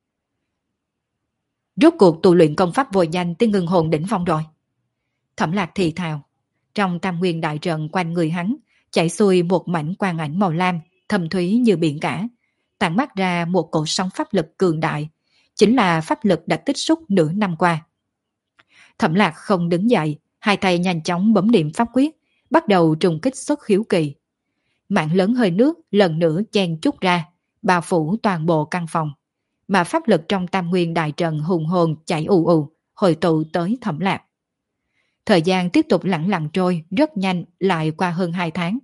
[SPEAKER 1] Rốt cuộc tu luyện công pháp vội nhanh tới ngưng hồn đỉnh phong rồi. Thẩm Lạc thì thào, trong tam nguyên đại trận quanh người hắn chảy xuôi một mảnh quang ảnh màu lam, thâm thúy như biển cả, tản mát ra một cỗ sóng pháp lực cường đại, chính là pháp lực đã tích xúc nửa năm qua. Thẩm Lạc không đứng dậy, hai tay nhanh chóng bấm niệm pháp quyết, bắt đầu trùng kích xuất khiếu kỳ. Mạng lớn hơi nước lần nữa chen chúc ra, bao phủ toàn bộ căn phòng, mà pháp lực trong tam nguyên đại trận hùng hồn chảy ù ù, hồi tụ tới Thẩm Lạc. Thời gian tiếp tục lặng lặng trôi, rất nhanh lại qua hơn 2 tháng.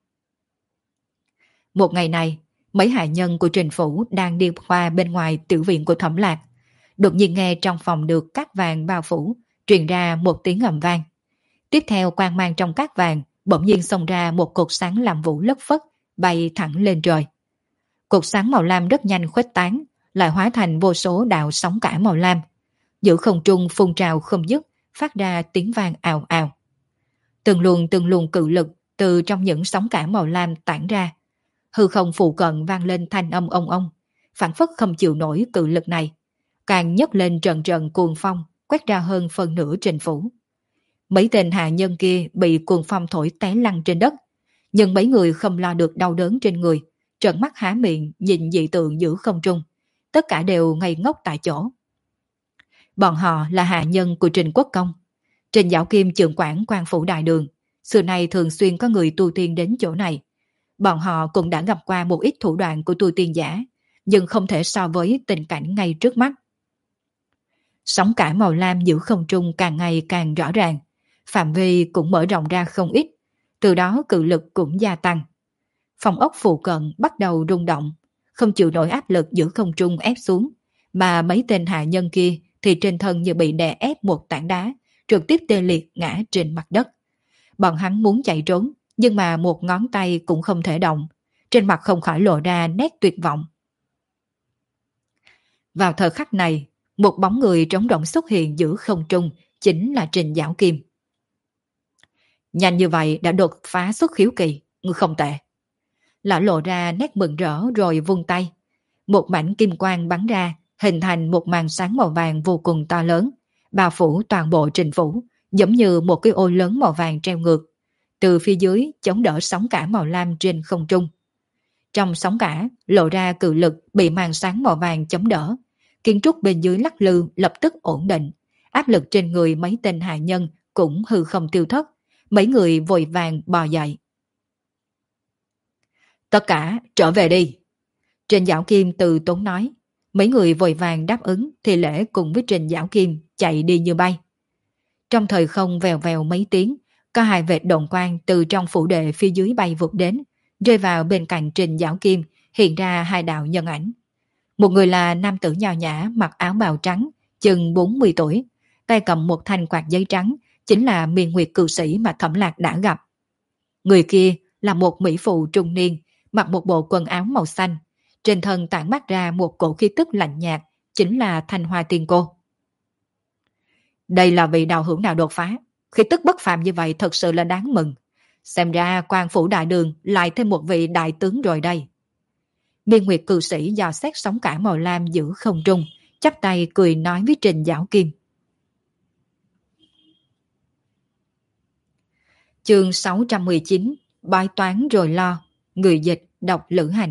[SPEAKER 1] Một ngày này, mấy hạ nhân của Trình Phủ đang đi qua bên ngoài tiểu viện của Thẩm Lạc. Đột nhiên nghe trong phòng được cát vàng bao phủ, truyền ra một tiếng ầm vang. Tiếp theo quang mang trong cát vàng, bỗng nhiên xông ra một cột sáng làm vũ lất phất, bay thẳng lên trời. Cột sáng màu lam rất nhanh khuếch tán, lại hóa thành vô số đạo sóng cả màu lam. Giữa không trung phun trào không dứt, phát ra tiếng vang ào ào. Từng luồng cự lực từ trong những sóng cả màu lam tản ra. Hư không phụ cận vang lên thanh âm ông ông, phản phất không chịu nổi cự lực này. Càng nhấc lên trận trận cuồng phong, quét ra hơn phần nửa Trình Phủ. Mấy tên hạ nhân kia bị cuồng phong thổi té lăn trên đất, nhưng mấy người không lo được đau đớn trên người, trợn mắt há miệng nhìn dị tượng giữa không trung, tất cả đều ngây ngốc tại chỗ. Bọn họ là hạ nhân của Trình Quốc Công. Trình Dạo Kim trưởng quản quan phủ đại đường, xưa nay thường xuyên có người tu tiên đến chỗ này. Bọn họ cũng đã gặp qua một ít thủ đoạn của tu tiên giả, nhưng không thể so với tình cảnh ngay trước mắt. Sóng cả màu lam giữa không trung càng ngày càng rõ ràng, phạm vi cũng mở rộng ra không ít, từ đó cự lực cũng gia tăng. Phòng ốc phụ cận bắt đầu rung động, không chịu nổi áp lực giữa không trung ép xuống, mà mấy tên hạ nhân kia thì trên thân như bị đè ép một tảng đá, trực tiếp tê liệt ngã trên mặt đất. Bọn hắn muốn chạy trốn, nhưng mà một ngón tay cũng không thể động, trên mặt không khỏi lộ ra nét tuyệt vọng. Vào thời khắc này, một bóng người trống rỗng xuất hiện giữa không trung, chính là Trình Dạo Kim. Nhanh như vậy đã đột phá xuất khiếu kỳ, không tệ. Lão lộ ra nét mừng rỡ rồi vung tay. Một mảnh kim quang bắn ra, hình thành một màn sáng màu vàng vô cùng to lớn, bao phủ toàn bộ Trình Phủ, giống như một cái ô lớn màu vàng treo ngược. Từ phía dưới chống đỡ sóng cả màu lam trên không trung. Trong sóng cả lộ ra cự lực bị màn sáng màu vàng chống đỡ. Kiến trúc bên dưới lắc lư lập tức ổn định. Áp lực trên người mấy tên hạ nhân cũng hư không tiêu thất. Mấy người vội vàng bò dậy. Tất cả trở về đi. Trình Dạo Kim từ tốn nói. Mấy người vội vàng đáp ứng thì lễ cùng với Trình Dạo Kim chạy đi như bay. Trong thời không vèo vèo mấy tiếng, có hai vệt độn quang từ trong phủ đệ phía dưới bay vụt đến, rơi vào bên cạnh Trình Dạo Kim, hiện ra hai đạo nhân ảnh. Một người là nam tử nho nhã mặc áo bào trắng, chừng 40 tuổi, tay cầm một thanh quạt giấy trắng, chính là Miên Nguyệt cư sĩ mà Thẩm Lạc đã gặp. Người kia là một mỹ phụ trung niên, mặc một bộ quần áo màu xanh, trên thân tản mát ra một cổ khí tức lạnh nhạt, chính là Thanh Hoa Tiên Cô. Đây là vị đạo hữu nào đột phá, khí tức bất phàm như vậy thật sự là đáng mừng. Xem ra quan phủ đại đường lại thêm một vị đại tướng rồi đây. Miên Nguyệt cư sĩ dò xét sóng cả màu lam giữ không trung, chắp tay cười nói với Trình Dạo Kim. Chương 619, bói toán rồi lo, người dịch đọc Lữ Hành.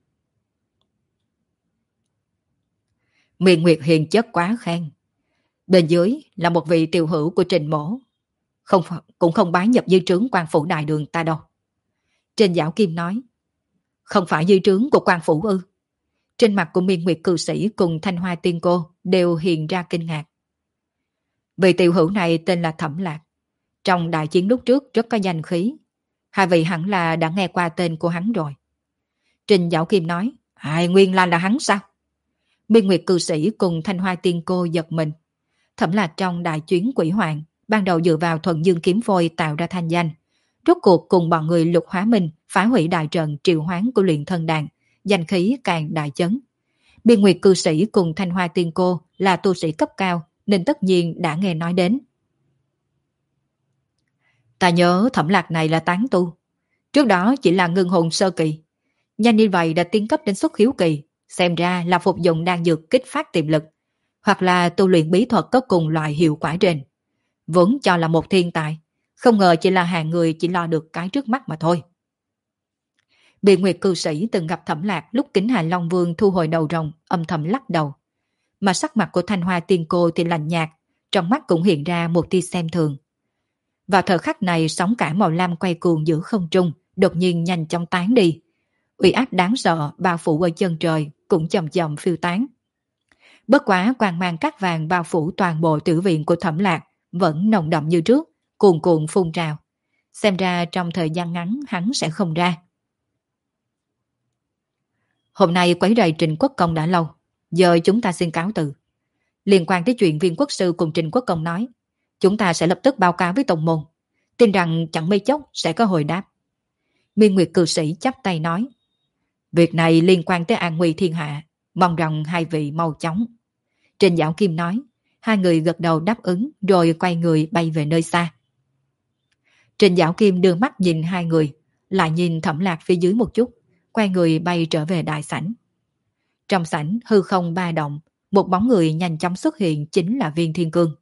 [SPEAKER 1] Miên Nguyệt hiền chất quá khen. Bên dưới là một vị tiểu hữu của Trình mỗ, cũng không bái nhập dưới trướng quan phủ đại đường ta đâu. Trình Dạo Kim nói. Không phải dưới trướng của quan phủ ư? Trên mặt của Miên Nguyệt cư sĩ cùng Thanh Hoa Tiên Cô đều hiện ra kinh ngạc. Vị tiểu hữu này tên là Thẩm Lạc. Trong đại chiến lúc trước rất có danh khí. Hai vị hẳn là đã nghe qua tên của hắn rồi. Trình Dạo Kim nói. Nguyên là hắn sao? Miên Nguyệt cư sĩ cùng Thanh Hoa Tiên Cô giật mình. Thẩm Lạc trong đại chuyến quỷ hoàng, ban đầu dựa vào thuần dương kiếm phôi tạo ra thanh danh. Rốt cuộc cùng bọn người Lục Hóa Minh phá hủy đại trận triệu hoán của luyện thân đàn, danh khí càng đại chấn. Biên Nguyệt cư sĩ cùng Thanh Hoa tiên cô là tu sĩ cấp cao nên tất nhiên đã nghe nói đến. Ta nhớ Thẩm Lạc này là tán tu. Trước đó chỉ là ngưng hồn sơ kỳ. Nhanh như vậy đã tiến cấp đến xuất khiếu kỳ. Xem ra là phục dụng đan dược kích phát tiềm lực. Hoặc là tu luyện bí thuật có cùng loại hiệu quả trên. Vốn cho là một thiên tài. Không ngờ chỉ là hàng người chỉ lo được cái trước mắt mà thôi. Biên Nguyệt cư sĩ từng gặp Thẩm Lạc lúc Kính Hà Long Vương thu hồi đầu rồng, âm thầm lắc đầu. Mà sắc mặt của Thanh Hoa tiên cô thì lạnh nhạt, trong mắt cũng hiện ra một tia xem thường. Vào thời khắc này, sóng cả màu lam quay cuồng giữa không trung, đột nhiên nhanh chóng tán đi. Uy áp đáng sợ bao phủ ở chân trời cũng chậm chậm phiêu tán. Bất quá quang mang cát vàng bao phủ toàn bộ tử viện của Thẩm Lạc vẫn nồng đậm như trước, cuồn cuộn phun trào. Xem ra trong thời gian ngắn hắn sẽ không ra. Hôm nay quấy rầy Trình Quốc Công đã lâu, giờ chúng ta xin cáo từ. Liên quan tới chuyện Viên Quốc Sư cùng Trình Quốc Công nói, chúng ta sẽ lập tức báo cáo với tông môn, tin rằng chẳng mấy chốc sẽ có hồi đáp. Biên Nguyệt cư sĩ chắp tay nói, việc này liên quan tới an nguy thiên hạ, mong rằng hai vị mau chóng. Trình Dạo Kim nói, hai người gật đầu đáp ứng rồi quay người bay về nơi xa. Trình Dạo Kim đưa mắt nhìn hai người, lại nhìn Thẩm Lạc phía dưới một chút, quay người bay trở về đại sảnh. Trong sảnh hư không ba động, một bóng người nhanh chóng xuất hiện chính là Viên Thiên Cương.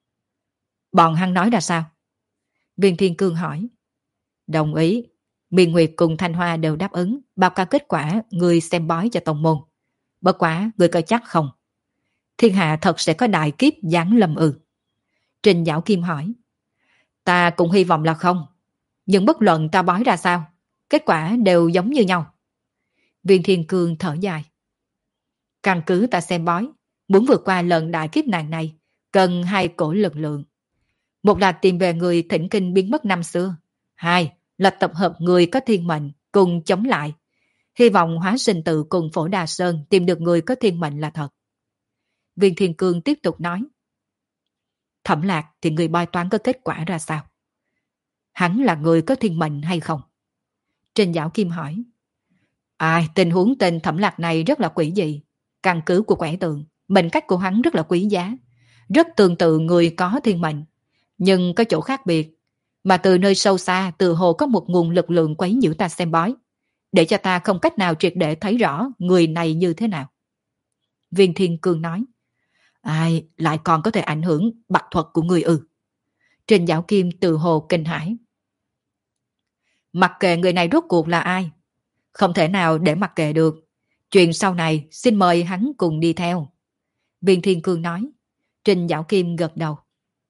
[SPEAKER 1] Bọn hắn nói ra sao? Viên Thiên Cương hỏi. Đồng ý. Miền Nguyệt cùng Thanh Hoa đều đáp ứng báo cáo kết quả người xem bói cho tông môn. Bất quá người coi chắc không? Thiên hạ thật sẽ có đại kiếp giáng lâm ư? Trình Dạo Kim hỏi. Ta cũng hy vọng là không. Nhưng bất luận ta bói ra sao, kết quả đều giống như nhau. Viên Thiên Cương thở dài. Căn cứ ta xem bói, muốn vượt qua lần đại kiếp nạn này, cần hai cổ lực lượng. Một là tìm về người thỉnh kinh biến mất năm xưa. Hai là tập hợp người có thiên mệnh cùng chống lại. Hy vọng Hóa Sinh Tự cùng Phổ Đà Sơn tìm được người có thiên mệnh là thật. Viên Thiên Cương tiếp tục nói. Thẩm Lạc thì người bói toán có kết quả ra sao? Hắn là người có thiên mệnh hay không? Trình Dạo Kim hỏi. Tình huống tên Thẩm Lạc này rất là quỷ dị. Căn cứ của quẻ tượng, mệnh cách của hắn rất là quý giá. Rất tương tự người có thiên mệnh. Nhưng có chỗ khác biệt. Mà từ nơi sâu xa từ hồ có một nguồn lực lượng quấy nhiễu ta xem bói. Để cho ta không cách nào triệt để thấy rõ người này như thế nào. Viên Thiên Cương nói. Lại còn có thể ảnh hưởng bạch thuật của người ư? Trình Dạo Kim từ hồ kinh hãi. Mặc kệ người này rốt cuộc là ai, không thể nào để mặc kệ được. Chuyện sau này xin mời hắn cùng đi theo. Viên Thiên Cương nói. Trình Dạo Kim gật đầu.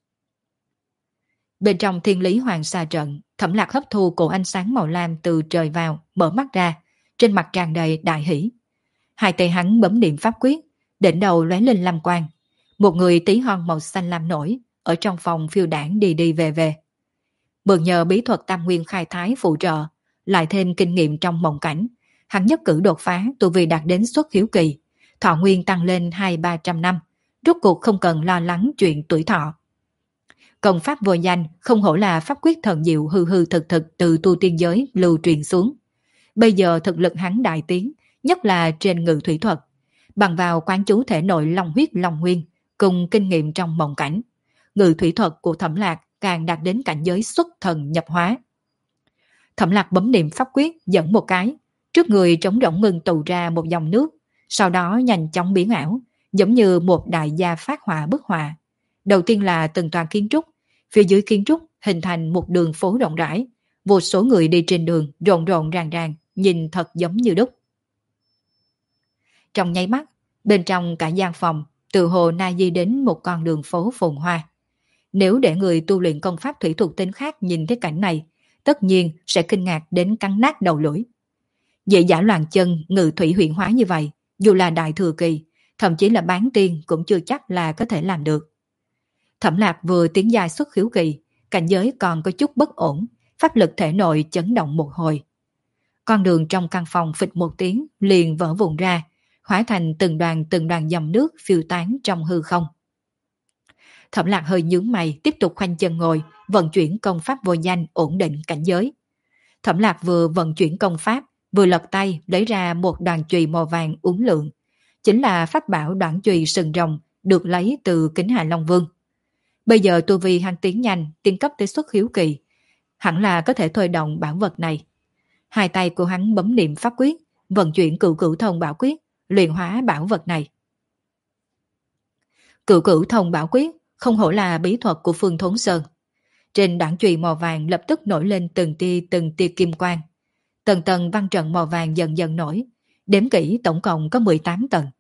[SPEAKER 1] Bên trong Thiên Lý Hoàng Sa Trận, Thẩm Lạc hấp thu cổ ánh sáng màu lam từ trời vào, mở mắt ra, trên mặt tràn đầy đại hỷ. Hai tay hắn bấm niệm pháp quyết, đỉnh đầu lóe lên lam quang. Một người tí hon màu xanh lam nổi, ở trong phòng phiêu đảng đi đi về về. Mượn nhờ bí thuật tam nguyên khai thái phụ trợ, lại thêm kinh nghiệm trong mộng cảnh, hắn nhất cử đột phá tu vi đạt đến xuất hiếu kỳ, thọ nguyên tăng lên 200-300 năm, rốt cuộc không cần lo lắng chuyện tuổi thọ. Công pháp vô danh không hổ là pháp quyết thần diệu hư hư thực thực từ tu tiên giới lưu truyền xuống. Bây giờ thực lực hắn đại tiến, nhất là trên ngự thủy thuật, bằng vào quán chú thể nội long huyết long nguyên cùng kinh nghiệm trong mộng cảnh, ngự thủy thuật của Thẩm Lạc càng đạt đến cảnh giới xuất thần nhập hóa. Thẩm Lạc bấm niệm pháp quyết dẫn một cái, trước người trống rỗng ngưng tụ ra một dòng nước, sau đó nhanh chóng biến ảo, giống như một đại gia phát họa bức họa. Đầu tiên là từng tòa kiến trúc, phía dưới kiến trúc hình thành một đường phố rộng rãi, vô số người đi trên đường rộn rộn ràng ràng, nhìn thật giống như đúc. Trong nháy mắt, bên trong cả gian phòng, từ hồ na di đến một con đường phố phồn hoa. Nếu để người tu luyện công pháp thủy thuộc tính khác nhìn thấy cảnh này, tất nhiên sẽ kinh ngạc đến cắn nát đầu lưỡi. Dễ dã loàn chân ngự thủy huyện hóa như vậy, dù là đại thừa kỳ, thậm chí là bán tiên cũng chưa chắc là có thể làm được. Thẩm Lạc vừa tiến giai xuất khiếu kỳ, cảnh giới còn có chút bất ổn, pháp lực thể nội chấn động một hồi. Con đường trong căn phòng phịch một tiếng liền vỡ vụn ra, hóa thành từng đoàn dòng nước phiêu tán trong hư không. Thẩm Lạc hơi nhướng mày, tiếp tục khoanh chân ngồi, vận chuyển công pháp vô danh ổn định cảnh giới. Thẩm Lạc vừa vận chuyển công pháp, vừa lật tay lấy ra một đoàn chùy màu vàng uốn lượn, chính là pháp bảo đoạn chùy sừng rồng được lấy từ Kính Hà Long Vương. Bây giờ tu vi hắn tiến nhanh, tiến cấp tới xuất hiếu kỳ, hẳn là có thể thôi động bảo vật này. Hai tay của hắn bấm niệm pháp quyết, vận chuyển cửu cửu thông bảo quyết, luyện hóa bảo vật này. Cửu cửu thông bảo quyết không hổ là bí thuật của Phương Thốn Sơn. Trên đoạn chùy màu vàng lập tức nổi lên từng tia kim quang. Tầng tầng văn trận màu vàng dần dần nổi, đếm kỹ tổng cộng có 18 tầng.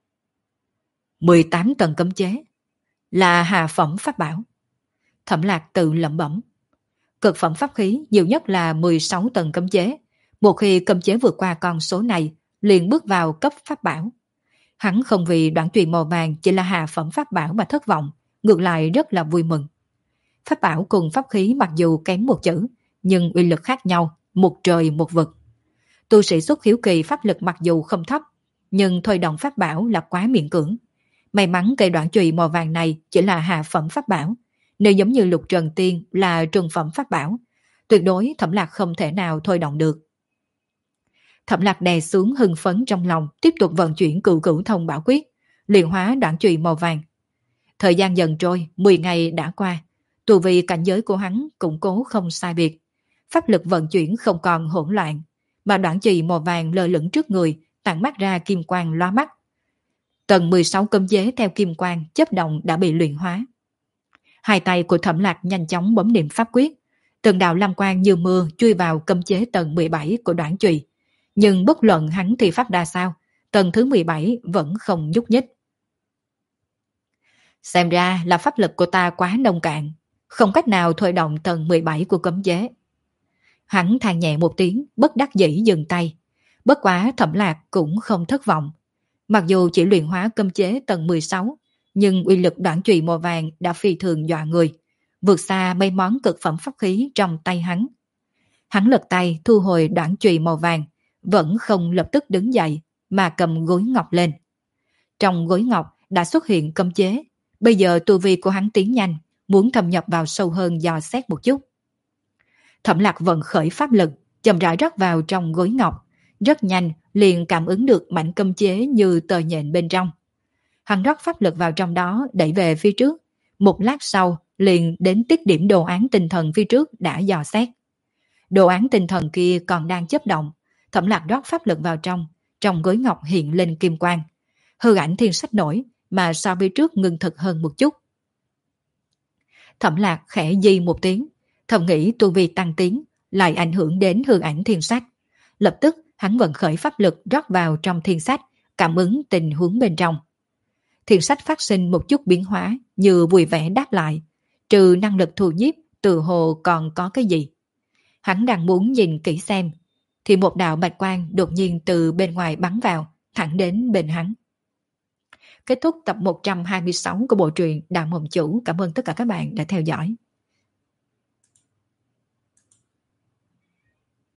[SPEAKER 1] 18 tầng cấm chế, là hạ phẩm pháp bảo. Thẩm Lạc tự lẩm bẩm. Cực phẩm pháp khí nhiều nhất là 16 tầng cấm chế. Một khi cấm chế vượt qua con số này, liền bước vào cấp pháp bảo. Hắn không vì đoạn chùy màu vàng chỉ là hạ phẩm pháp bảo mà thất vọng, ngược lại rất là vui mừng. Pháp bảo cùng pháp khí mặc dù kém một chữ, nhưng uy lực khác nhau, một trời một vực. Tu sĩ xuất hiếu kỳ pháp lực mặc dù không thấp, nhưng thôi động pháp bảo là quá miễn cưỡng. May mắn cây đoạn chùy màu vàng này chỉ là hạ phẩm pháp bảo. Nếu giống như Lục Trần Tiên là trung phẩm pháp bảo, tuyệt đối Thẩm Lạc không thể nào thôi động được. Thẩm Lạc đè xuống hưng phấn trong lòng, tiếp tục vận chuyển cửu cửu thông bảo quyết, luyện hóa đoạn chùy màu vàng. Thời gian dần trôi, 10 ngày đã qua, tu vi cảnh giới của hắn củng cố không sai biệt. Pháp lực vận chuyển không còn hỗn loạn, mà đoạn chùy màu vàng lơ lửng trước người, tản mát ra kim quang lóa mắt. Tầng 16 cấm chế theo kim quang chớp động đã bị luyện hóa. Hai tay của Thẩm Lạc nhanh chóng bấm niệm pháp quyết, từng đạo lam quang như mưa chui vào cấm chế tầng 17 của đoạn chùy. Nhưng bất luận hắn thì pháp đa sao, tầng thứ 17 vẫn không nhúc nhích. Xem ra là pháp lực của ta quá nông cạn, không cách nào thôi động tầng 17 của cấm chế. Hắn than nhẹ một tiếng, bất đắc dĩ dừng tay. Bất quá Thẩm Lạc cũng không thất vọng. Mặc dù chỉ luyện hóa cấm chế tầng 16, nhưng uy lực đoạn chùy màu vàng đã phi thường dọa người, vượt xa mấy món cực phẩm pháp khí trong tay hắn. Hắn lật tay thu hồi đoạn chùy màu vàng, vẫn không lập tức đứng dậy, mà cầm gối ngọc lên. Trong gối ngọc đã xuất hiện cấm chế, bây giờ tu vi của hắn tiến nhanh, muốn thâm nhập vào sâu hơn dò xét một chút. Thẩm Lạc vận khởi pháp lực, chậm rãi rót vào trong gối ngọc, rất nhanh liền cảm ứng được mảnh cấm chế như tờ nhện bên trong. Hắn rót pháp lực vào trong đó đẩy về phía trước, một lát sau liền đến tiết điểm đồ án tinh thần phía trước đã dò xét. Đồ án tinh thần kia còn đang chớp động, Thẩm Lạc rót pháp lực vào trong gối ngọc hiện lên kim quang. Hư ảnh thiên sách nổi, mà so với trước ngưng thực hơn một chút. Thẩm Lạc khẽ di một tiếng, thầm nghĩ tu vi tăng tiến, lại ảnh hưởng đến hư ảnh thiên sách. Lập tức hắn vận khởi pháp lực rót vào trong thiên sách, cảm ứng tình huống bên trong. Thiên sách phát sinh một chút biến hóa, như vui vẻ đáp lại, trừ năng lực thu nhiếp, từ hồ còn có cái gì. Hắn đang muốn nhìn kỹ xem, thì một đạo bạch quang đột nhiên từ bên ngoài bắn vào, thẳng đến bên hắn. Kết thúc tập 126 của bộ truyện Đạo Mộng Chủ. Cảm ơn tất cả các bạn đã theo dõi.